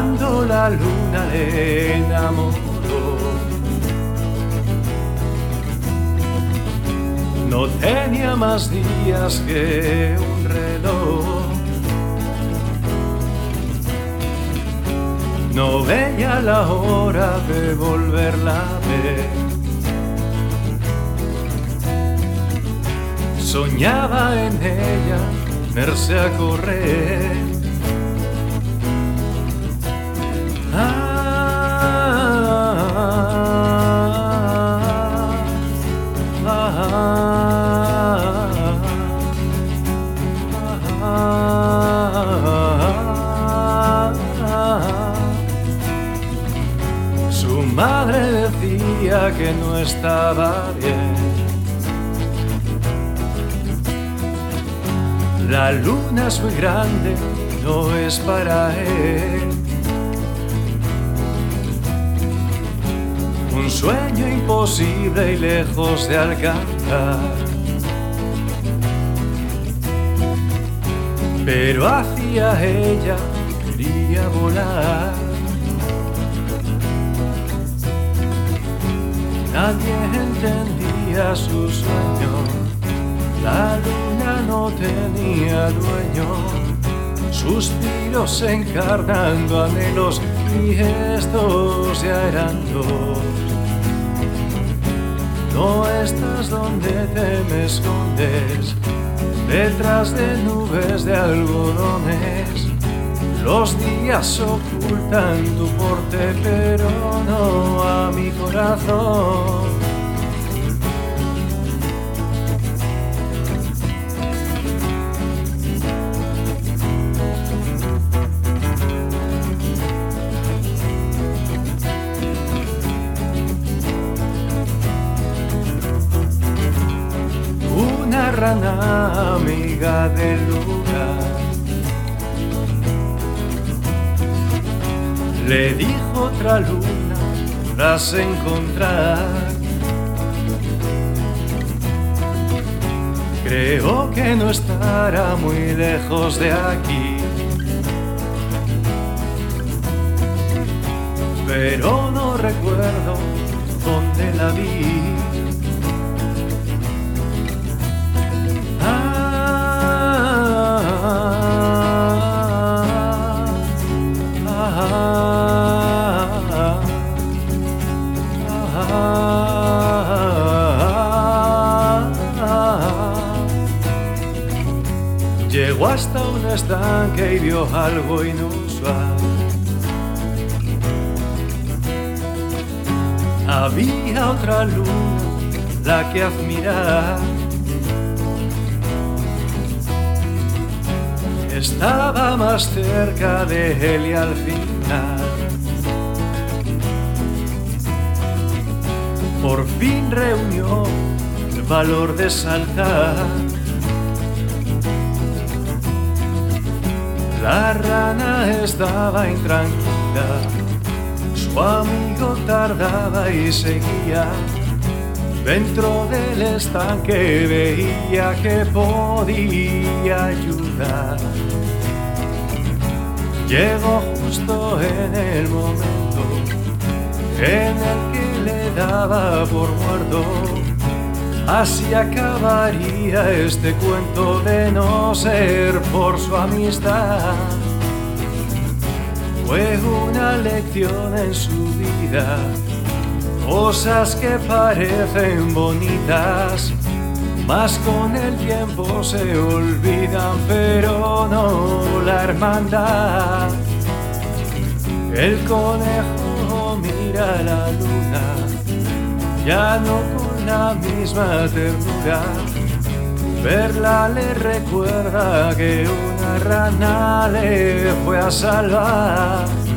cuando la luna le enamoró. No tenía más días que un reloj. No veía la hora de volverla a ver. Soñaba en ella, verse a correr. Su madre decía que no estaba bien. La luna es muy grande, no es para él. Un sueño imposible y lejos de alcanzar. Pero hacia ella quería volar. Nadie entendía su sueño. La luna no tenía dueño. Suspiros encarnando anhelos y estos ya eran dos. No estás donde te me escondes, detrás de nubes de algodones. Los días ocultan tu porte, pero no a mi corazón. Una rana amiga del lugar le dijo otra luna tras encontrar. Creo que no estará muy lejos de aquí, pero no recuerdo dónde la vi. Llegó hasta un estanque y vio algo inusual. Había otra luna, la que admirar. Estaba más cerca de él y al final por fin reunió el valor de saltar. La rana estaba intranquila, su amigo tardaba y seguía. Dentro del estanque veía que podía ayudar. Llegó justo en el momento en el que le daba por muerto. Así acabaría este cuento de no ser por su amistad. Fue una lección en su vida, cosas que parecen bonitas, mas con el tiempo se olvidan, pero no la hermandad. El conejo mira la luna, ya no con la misma ternura. Verla le recuerda que una rana le fue a salvar.